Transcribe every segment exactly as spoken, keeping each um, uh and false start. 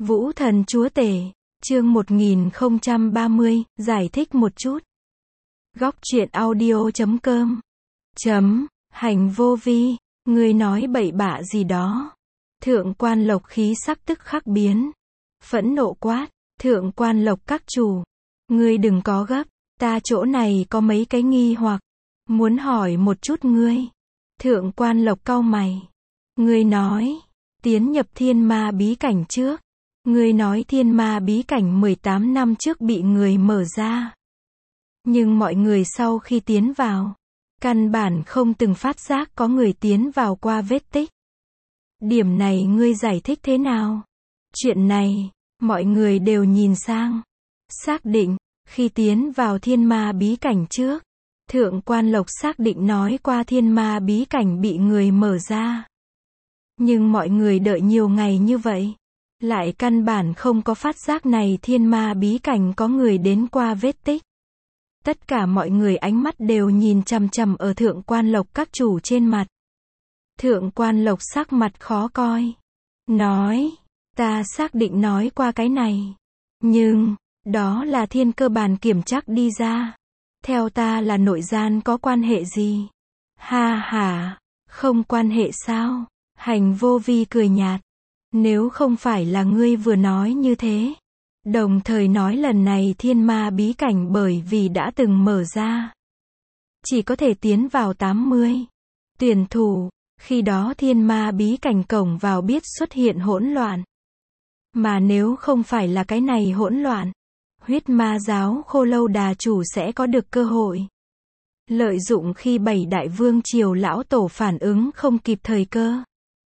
Vũ Thần Chúa Tể, chương một nghìn không trăm ba mươi, giải thích một chút. Góc truyện audio chấm com. Chấm, hành vô vi, ngươi nói bậy bạ gì đó. Thượng quan Lộc khí sắc tức khắc biến. Phẫn nộ quát, thượng quan Lộc các chủ. Ngươi đừng có gấp, ta chỗ này có mấy cái nghi hoặc. Muốn hỏi một chút ngươi. Thượng quan Lộc cau mày. Ngươi nói, tiến nhập thiên ma bí cảnh trước. Ngươi nói thiên ma bí cảnh mười tám năm trước bị người mở ra. Nhưng mọi người sau khi tiến vào, căn bản không từng phát giác có người tiến vào qua vết tích. Điểm này ngươi giải thích thế nào? Chuyện này, mọi người đều nhìn sang. Xác định, khi tiến vào thiên ma bí cảnh trước, thượng quan Lộc xác định nói qua thiên ma bí cảnh bị người mở ra. Nhưng mọi người đợi nhiều ngày như vậy, lại căn bản không có phát giác này thiên ma bí cảnh có người đến qua vết tích. Tất cả mọi người ánh mắt đều nhìn chằm chằm ở thượng quan Lộc các chủ trên mặt. Thượng quan Lộc sắc mặt khó coi. Nói, ta xác định nói qua cái này. Nhưng, đó là thiên cơ bản kiểm chắc đi ra. Theo ta là nội gian có quan hệ gì? Ha ha, không quan hệ sao? Hành vô vi cười nhạt. Nếu không phải là ngươi vừa nói như thế, đồng thời nói lần này thiên ma bí cảnh bởi vì đã từng mở ra, chỉ có thể tiến vào tám mươi tuyển thủ, khi đó thiên ma bí cảnh cổng vào biết xuất hiện hỗn loạn. Mà nếu không phải là cái này hỗn loạn, huyết ma giáo Khô Lâu Đà chủ sẽ có được cơ hội. Lợi dụng khi bảy đại vương triều lão tổ phản ứng không kịp thời cơ.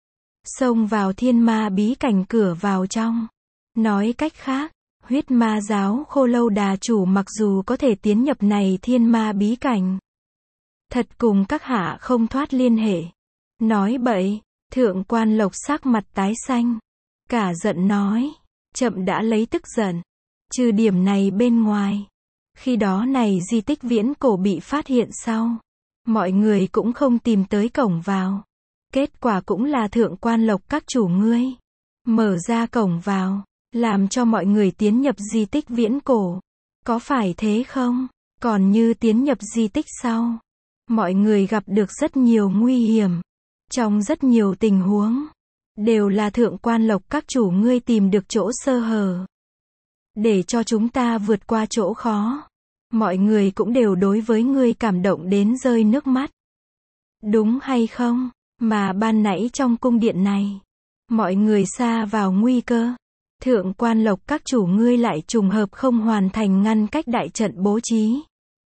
Xông vào thiên ma bí cảnh cửa vào trong. Nói cách khác, huyết ma giáo Khô Lâu Đà chủ mặc dù có thể tiến nhập này thiên ma bí cảnh, thật cùng các hạ không thoát liên hệ. Nói bậy, thượng quan Lộc sắc mặt tái xanh. Cả giận nói, chậm đã lấy tức giận. Trừ điểm này bên ngoài, khi đó này di tích viễn cổ bị phát hiện sau, mọi người cũng không tìm tới cổng vào. Kết quả cũng là thượng quan Lộc các chủ ngươi mở ra cổng vào, làm cho mọi người tiến nhập di tích viễn cổ. Có phải thế không? Còn như tiến nhập di tích sau, mọi người gặp được rất nhiều nguy hiểm. Trong rất nhiều tình huống, đều là thượng quan Lộc các chủ ngươi tìm được chỗ sơ hở, để cho chúng ta vượt qua chỗ khó. Mọi người cũng đều đối với ngươi cảm động đến rơi nước mắt. Đúng hay không? Mà ban nãy trong cung điện này, mọi người xa vào nguy cơ. Thượng quan Lộc các chủ ngươi lại trùng hợp không hoàn thành ngăn cách đại trận bố trí.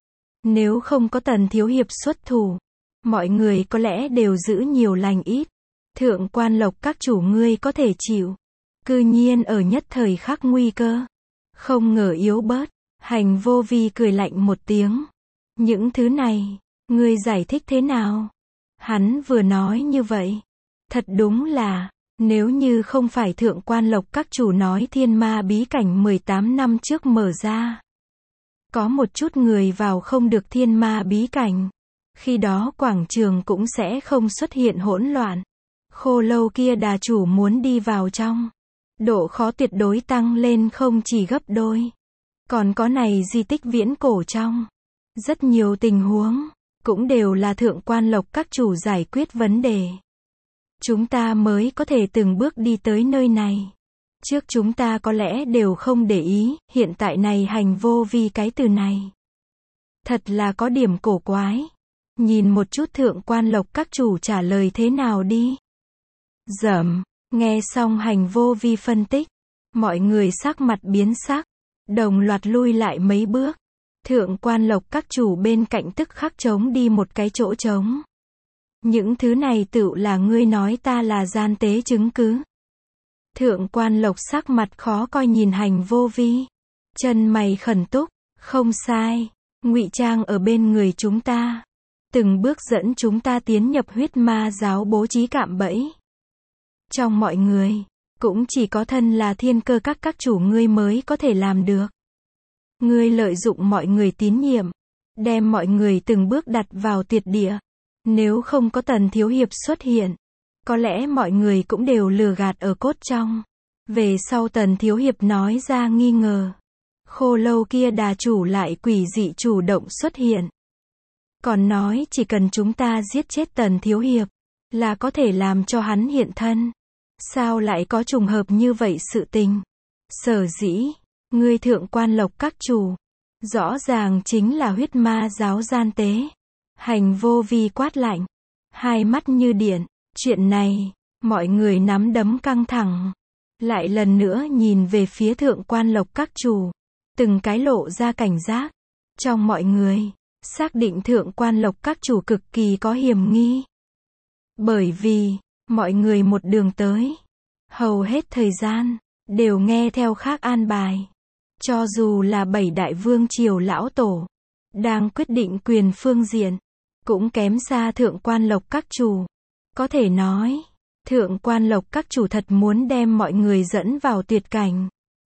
Nếu không có Tần thiếu hiệp xuất thủ, mọi người có lẽ đều giữ nhiều lành ít. Thượng quan Lộc các chủ ngươi có thể chịu. Cư nhiên ở nhất thời khắc nguy cơ, không ngờ yếu bớt. Hành vô vi cười lạnh một tiếng. Những thứ này, ngươi giải thích thế nào? Hắn vừa nói như vậy, thật đúng là, nếu như không phải thượng quan Lộc các chủ nói thiên ma bí cảnh mười tám năm trước mở ra, có một chút người vào không được thiên ma bí cảnh, khi đó quảng trường cũng sẽ không xuất hiện hỗn loạn. Khô Lâu kia đà chủ muốn đi vào trong, độ khó tuyệt đối tăng lên không chỉ gấp đôi. Còn có này di tích viễn cổ trong, rất nhiều tình huống, cũng đều là thượng quan Lộc các chủ giải quyết vấn đề. Chúng ta mới có thể từng bước đi tới nơi này. Trước chúng ta có lẽ đều không để ý, hiện tại này hành vô vi cái từ này. Thật là có điểm cổ quái. Nhìn một chút thượng quan Lộc các chủ trả lời thế nào đi. Dẩm, nghe xong hành vô vi phân tích, mọi người sắc mặt biến sắc, đồng loạt lui lại mấy bước. Thượng quan Lộc các chủ bên cạnh tức khắc trống đi một cái chỗ trống. Những thứ này tựu là ngươi nói ta là gian tế chứng cứ. Thượng quan Lộc sắc mặt khó coi nhìn hành vô vi. Chân mày khẩn túc, không sai, ngụy trang ở bên người chúng ta. Từng bước dẫn chúng ta tiến nhập huyết ma giáo bố trí cạm bẫy. Trong mọi người, cũng chỉ có thân là thiên cơ các các chủ ngươi mới có thể làm được. Ngươi lợi dụng mọi người tín nhiệm, đem mọi người từng bước đặt vào tuyệt địa. Nếu không có Tần thiếu hiệp xuất hiện, có lẽ mọi người cũng đều lừa gạt ở cốt trong. Về sau Tần Thiếu Hiệp nói ra nghi ngờ. Khô lâu kia đà chủ lại quỷ dị chủ động xuất hiện. Còn nói chỉ cần chúng ta giết chết Tần Thiếu Hiệp, là có thể làm cho hắn hiện thân. Sao lại có trùng hợp như vậy sự tình? Sở dĩ, ngươi Thượng Quan Lộc các chủ, rõ ràng chính là huyết ma giáo gian tế. Hành Vô Vi quát lạnh, hai mắt như điện. Chuyện này, mọi người nắm đấm căng thẳng. Lại lần nữa nhìn về phía Thượng Quan Lộc các chủ. Từng cái lộ ra cảnh giác. Trong mọi người, xác định Thượng Quan Lộc các chủ cực kỳ có hiểm nghi. Bởi vì, mọi người một đường tới, hầu hết thời gian, đều nghe theo khác an bài. Cho dù là bảy đại vương triều lão tổ, đang quyết định quyền phương diện, cũng kém xa Thượng Quan Lộc các chủ. Có thể nói, Thượng Quan Lộc các chủ thật muốn đem mọi người dẫn vào tuyệt cảnh.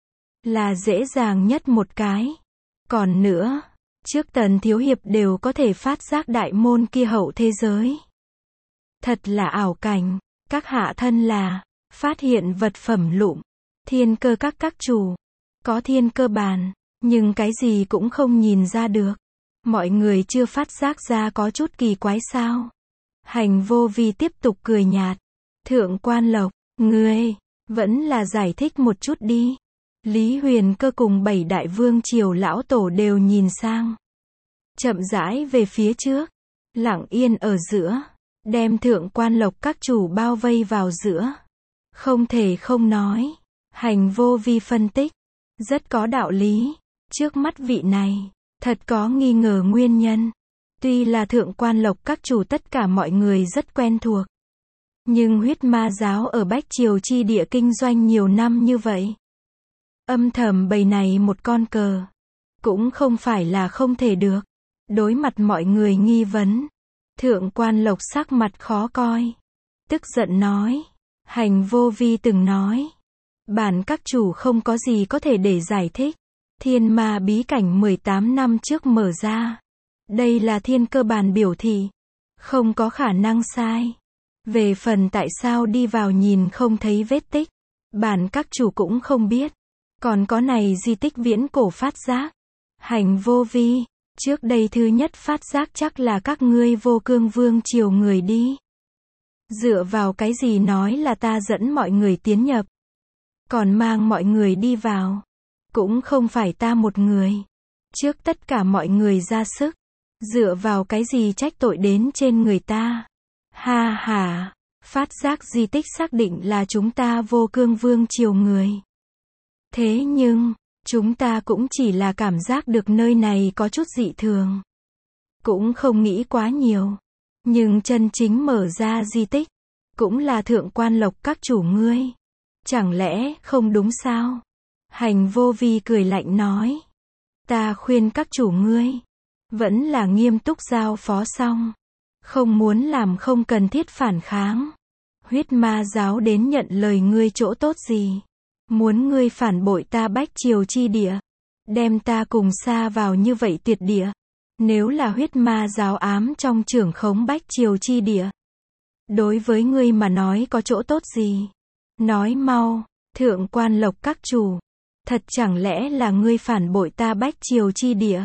Là dễ dàng nhất một cái. Còn nữa, trước Tần Thiếu Hiệp đều có thể phát giác đại môn kia hậu thế giới. Thật là ảo cảnh, các hạ thân là, phát hiện vật phẩm lụm, thiên cơ các các chủ. Có thiên cơ bàn, nhưng cái gì cũng không nhìn ra được. Mọi người chưa phát giác ra có chút kỳ quái sao. Hành Vô Vi tiếp tục cười nhạt. Thượng Quan Lộc, ngươi, vẫn là giải thích một chút đi. Lý Huyền Cơ cùng bảy đại vương triều lão tổ đều nhìn sang. Chậm rãi về phía trước, lặng yên ở giữa, đem Thượng Quan Lộc các chủ bao vây vào giữa. Không thể không nói, Hành Vô Vi phân tích, rất có đạo lý. Trước mắt vị này, thật có nghi ngờ nguyên nhân. Tuy là Thượng Quan Lộc các chủ tất cả mọi người rất quen thuộc. Nhưng huyết ma giáo ở Bách Triều chi địa kinh doanh nhiều năm như vậy. Âm thầm bày này một con cờ. Cũng không phải là không thể được. Đối mặt mọi người nghi vấn. Thượng Quan Lộc sắc mặt khó coi. Tức giận nói. Hành Vô Vi từng nói. Bản các chủ không có gì có thể để giải thích. Thiên ma bí cảnh mười tám năm trước mở ra. Đây là thiên cơ bản biểu thị. Không có khả năng sai. Về phần tại sao đi vào nhìn không thấy vết tích. Bản các chủ cũng không biết. Còn có này di tích viễn cổ phát giác. Hành Vô Vi, trước đây thứ nhất phát giác chắc là các ngươi Vô Cương vương triều người đi. Dựa vào cái gì nói là ta dẫn mọi người tiến nhập. Còn mang mọi người đi vào. Cũng không phải ta một người. Trước tất cả mọi người ra sức. Dựa vào cái gì trách tội đến trên người ta. Ha ha, phát giác di tích xác định là chúng ta Vô Cương vương triều người. Thế nhưng, chúng ta cũng chỉ là cảm giác được nơi này có chút dị thường. Cũng không nghĩ quá nhiều. Nhưng chân chính mở ra di tích, cũng là Thượng Quan Lộc các chủ ngươi. Chẳng lẽ không đúng sao? Hành Vô Vi cười lạnh nói. Ta khuyên các chủ ngươi, vẫn là nghiêm túc giao phó xong. Không muốn làm không cần thiết phản kháng. Huyết ma giáo đến nhận lời ngươi chỗ tốt gì? Muốn ngươi phản bội ta Bách Triều chi địa. Đem ta cùng xa vào như vậy tuyệt địa. Nếu là huyết ma giáo ám trong trưởng khống Bách Triều chi địa. Đối với ngươi mà nói có chỗ tốt gì? Nói mau, Thượng Quan Lộc các chủ. Thật chẳng lẽ là ngươi phản bội ta Bách Triều chi địa?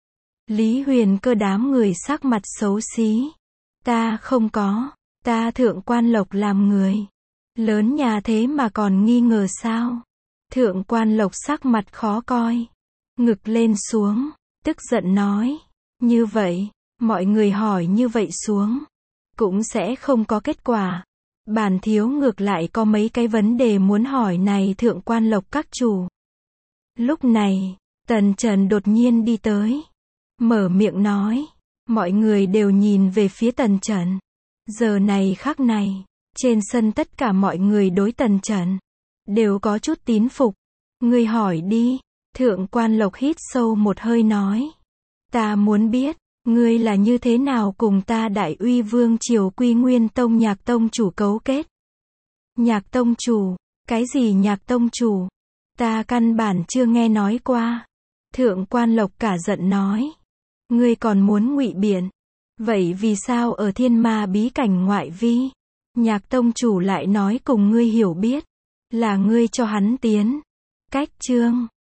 Lý Huyền Cơ đám người sắc mặt xấu xí. Ta không có, ta Thượng Quan Lộc làm người. Lớn nhà thế mà còn nghi ngờ sao? Thượng Quan Lộc sắc mặt khó coi. Ngực lên xuống, tức giận nói. Như vậy, mọi người hỏi như vậy xuống. Cũng sẽ không có kết quả. Bản thiếu ngược lại có mấy cái vấn đề muốn hỏi này Thượng Quan Lộc các chủ. Lúc này, Tần Trần đột nhiên đi tới. Mở miệng nói. Mọi người đều nhìn về phía Tần Trần. Giờ này khắc này, trên sân tất cả mọi người đối Tần Trần đều có chút tín phục. Ngươi hỏi đi. Thượng Quan Lộc hít sâu một hơi nói. Ta muốn biết, ngươi là như thế nào cùng ta Đại Uy Vương triều Quy Nguyên Tông Nhạc Tông chủ cấu kết? Nhạc Tông chủ? Cái gì Nhạc Tông chủ? Ta căn bản chưa nghe nói qua. Thượng Quan Lộc cả giận nói. Ngươi còn muốn ngụy biện? Vậy vì sao ở thiên ma bí cảnh ngoại vi, Nhạc Tông chủ lại nói cùng ngươi hiểu biết? Là ngươi cho hắn tiến. Cách chương